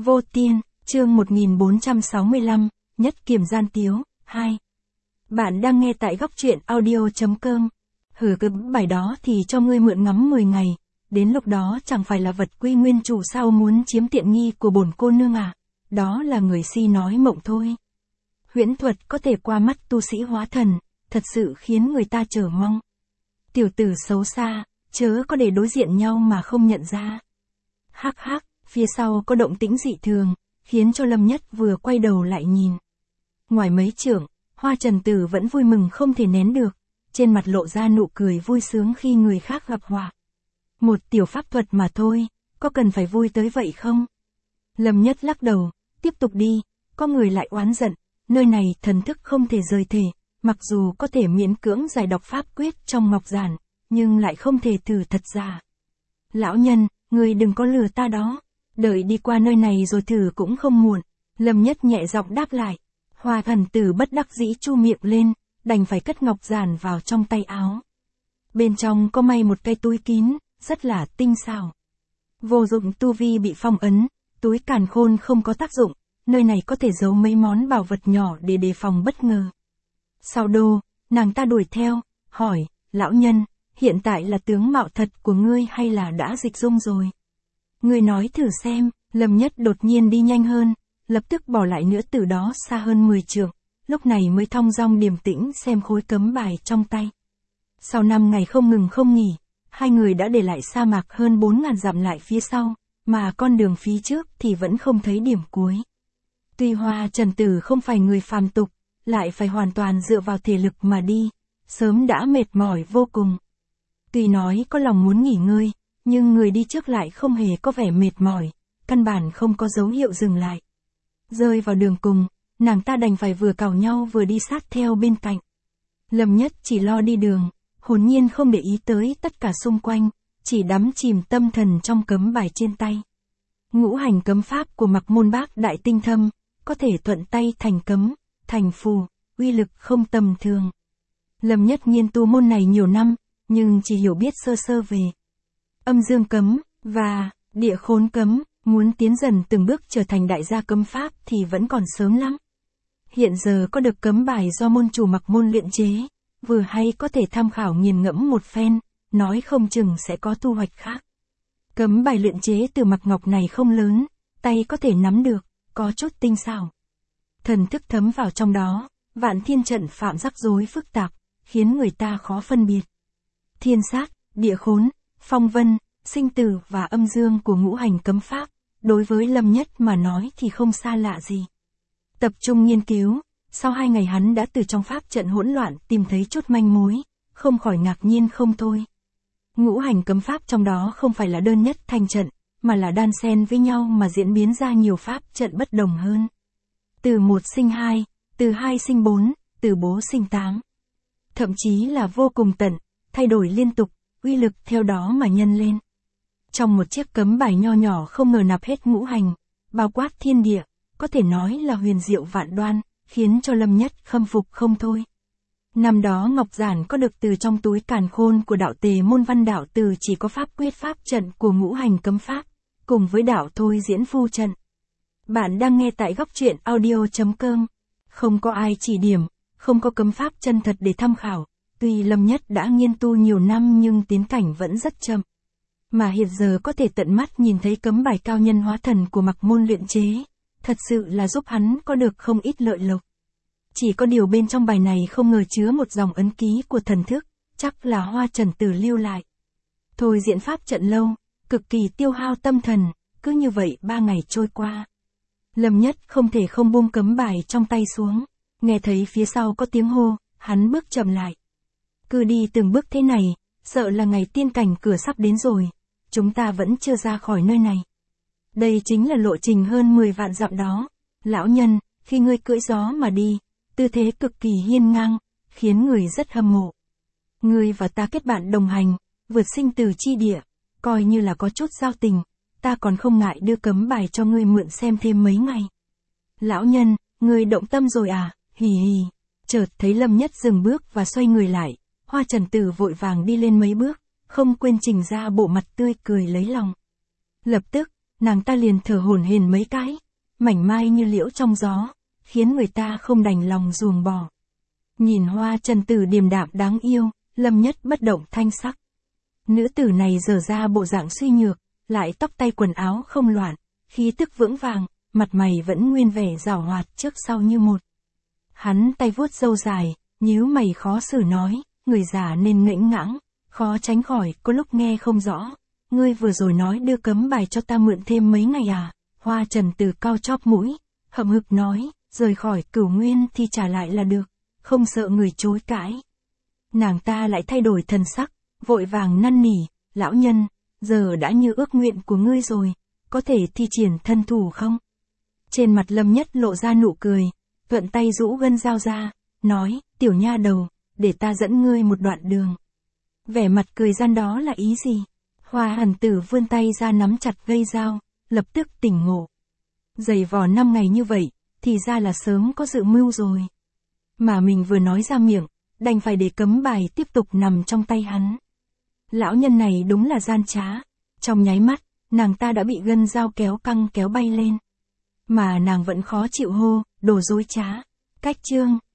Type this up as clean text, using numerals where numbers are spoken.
Vô Tiên, chương 1465, Nhất Kiềm Gian Tiếu, 2. Bạn đang nghe tại góc truyện audio.com. Bài đó thì cho ngươi mượn ngắm 10 ngày, đến lúc đó chẳng phải là vật quy nguyên chủ sao muốn chiếm tiện nghi của bổn cô nương à, đó là người si nói mộng thôi. Huyễn thuật có thể qua mắt tu sĩ hóa thần, thật sự khiến người ta chờ mong. Tiểu tử xấu xa, chớ có để đối diện nhau mà không nhận ra. Hắc hắc, phía sau có động tĩnh dị thường, khiến cho Lâm Nhất vừa quay đầu lại nhìn. Ngoài mấy trưởng, Hoa Trần Tử vẫn vui mừng không thể nén được, trên mặt lộ ra nụ cười vui sướng khi người khác gặp họa. Một tiểu pháp thuật mà thôi, có cần phải vui tới vậy không? Lâm Nhất lắc đầu, tiếp tục đi, có người lại oán giận, nơi này thần thức không thể rời thể, mặc dù có thể miễn cưỡng giải đọc pháp quyết trong ngọc giản, nhưng lại không thể thử thật ra. Lão nhân, người đừng có lừa ta đó, đợi đi qua nơi này rồi thử cũng không muộn. Lâm Nhất nhẹ giọng đáp lại. Hoa Thần Tử bất đắc dĩ chu miệng lên, đành phải cất ngọc giản vào trong tay áo. Bên trong có may một cây túi kín, rất là tinh xảo. Vô dụng tu vi bị phong ấn, túi càn khôn không có tác dụng, nơi này có thể giấu mấy món bảo vật nhỏ để đề phòng bất ngờ. Sau đô, nàng ta đuổi theo, hỏi, lão nhân, hiện tại là tướng mạo thật của ngươi hay là đã dịch dung rồi? Ngươi nói thử xem. Lâm Nhất đột nhiên đi nhanh hơn, lập tức bỏ lại nữ tử đó xa hơn 10 trượng, lúc này mới thong dong điềm tĩnh xem khối cấm bài trong tay. Sau 5 ngày không ngừng không nghỉ, hai người đã để lại sa mạc hơn 4.000 dặm lại phía sau, mà con đường phía trước thì vẫn không thấy điểm cuối. Tuy Hoa Trần Tử không phải người phàm tục, lại phải hoàn toàn dựa vào thể lực mà đi, sớm đã mệt mỏi vô cùng. Tuy nói có lòng muốn nghỉ ngơi, nhưng người đi trước lại không hề có vẻ mệt mỏi, căn bản không có dấu hiệu dừng lại. Rơi vào đường cùng, nàng ta đành phải vừa cào nhau vừa đi sát theo bên cạnh. Lâm Nhất chỉ lo đi đường, hồn nhiên không để ý tới tất cả xung quanh, chỉ đắm chìm tâm thần trong cấm bài trên tay. Ngũ hành cấm pháp của Mặc Môn Bác Đại tinh thâm, có thể thuận tay thành cấm, thành phù, uy lực không tầm thường. Lâm Nhất nghiên tu môn này nhiều năm, nhưng chỉ hiểu biết sơ sơ về âm dương cấm và địa khốn cấm, muốn tiến dần từng bước trở thành đại gia cấm pháp thì vẫn còn sớm lắm. Hiện giờ có được cấm bài do môn chủ Mặc Môn luyện chế, vừa hay có thể tham khảo nghiền ngẫm một phen, nói không chừng sẽ có thu hoạch khác. Cấm bài luyện chế từ Mặc Ngọc này không lớn, tay có thể nắm được, có chút tinh xảo. Thần thức thấm vào trong đó, vạn thiên trận phạm rắc rối phức tạp, khiến người ta khó phân biệt. Thiên sát, địa khốn, phong vân, sinh tử và âm dương của ngũ hành cấm pháp, đối với Lâm Nhất mà nói thì không xa lạ gì. Tập trung nghiên cứu, sau 2 ngày hắn đã từ trong pháp trận hỗn loạn tìm thấy chút manh mối, không khỏi ngạc nhiên không thôi. Ngũ hành cấm pháp trong đó không phải là đơn nhất thành trận, mà là đan xen với nhau mà diễn biến ra nhiều pháp trận bất đồng hơn. Từ 1 sinh 2, từ 2 sinh 4, từ 4 sinh 8. Thậm chí là vô cùng tận, thay đổi liên tục, uy lực theo đó mà nhân lên. Trong một chiếc cấm bài nho nhỏ không ngờ nạp hết ngũ hành, bao quát thiên địa, có thể nói là huyền diệu vạn đoan, khiến cho Lâm Nhất khâm phục không thôi. Năm đó ngọc giản có được từ trong túi càn khôn của đạo Tề Môn Văn đạo từ chỉ có pháp quyết pháp trận của ngũ hành cấm pháp, cùng với đạo thôi diễn phu trận. Bạn đang nghe tại góc truyện audio.com. Không có ai chỉ điểm, không có cấm pháp chân thật để tham khảo, tuy Lâm Nhất đã nghiên tu nhiều năm nhưng tiến cảnh vẫn rất chậm. Mà hiện giờ có thể tận mắt nhìn thấy cấm bài cao nhân hóa thần của Mặc Môn luyện chế, thật sự là giúp hắn có được không ít lợi lộc. Chỉ có điều bên trong bài này không ngờ chứa một dòng ấn ký của thần thức, chắc là Hoa Trần Tử lưu lại. Thôi diễn pháp trận lâu, cực kỳ tiêu hao tâm thần, cứ như vậy 3 ngày trôi qua. Lâm Nhất không thể không buông cấm bài trong tay xuống, nghe thấy phía sau có tiếng hô, hắn bước chậm lại. Cứ đi từng bước thế này, sợ là ngày tiên cảnh cửa sắp đến rồi, chúng ta vẫn chưa ra khỏi nơi này. Đây chính là lộ trình hơn 10 vạn dặm đó. Lão nhân, khi ngươi cưỡi gió mà đi, tư thế cực kỳ hiên ngang, khiến người rất hâm mộ. Ngươi và ta kết bạn đồng hành, vượt sinh từ chi địa, coi như là có chút giao tình, ta còn không ngại đưa cấm bài cho ngươi mượn xem thêm mấy ngày. Lão nhân, ngươi động tâm rồi à, hì hì. Chợt thấy Lâm Nhất dừng bước và xoay người lại, Hoa Trần Tử vội vàng đi lên mấy bước, không quên trình ra bộ mặt tươi cười lấy lòng. Lập tức, nàng ta liền thở hổn hển mấy cái, mảnh mai như liễu trong gió, khiến người ta không đành lòng ruồng bỏ. Nhìn Hoa Trần Tử điềm đạm đáng yêu, Lâm Nhất bất động thanh sắc. Nữ tử này dở ra bộ dạng suy nhược, lại tóc tay quần áo không loạn, khí tức vững vàng, mặt mày vẫn nguyên vẻ giảo hoạt trước sau như một. Hắn tay vuốt râu dài, nhíu mày khó xử nói, người già nên ngẫnh ngãng, khó tránh khỏi, có lúc nghe không rõ. Ngươi vừa rồi nói đưa cấm bài cho ta mượn thêm mấy ngày à? Hoa Trần Tử cau chóp mũi, hậm hực nói, rời khỏi Cửu Nguyên thì trả lại là được, không sợ người chối cãi. Nàng ta lại thay đổi thần sắc, vội vàng năn nỉ, lão nhân, giờ đã như ước nguyện của ngươi rồi, có thể thi triển thân thủ không? Trên mặt Lâm Nhất lộ ra nụ cười, thuận tay rũ gân dao ra, nói, tiểu nha đầu, để ta dẫn ngươi một đoạn đường. Vẻ mặt cười gian đó là ý gì? Hoa Hàn Tử vươn tay ra nắm chặt gây dao, lập tức tỉnh ngộ. Giày vò 5 ngày như vậy, thì ra là sớm có dự mưu rồi. Mà mình vừa nói ra miệng, đành phải để cấm bài tiếp tục nằm trong tay hắn. Lão nhân này đúng là gian trá. Trong nháy mắt, nàng ta đã bị gân dao kéo căng kéo bay lên. Mà nàng vẫn khó chịu hô, đồ dối trá. Cách chương.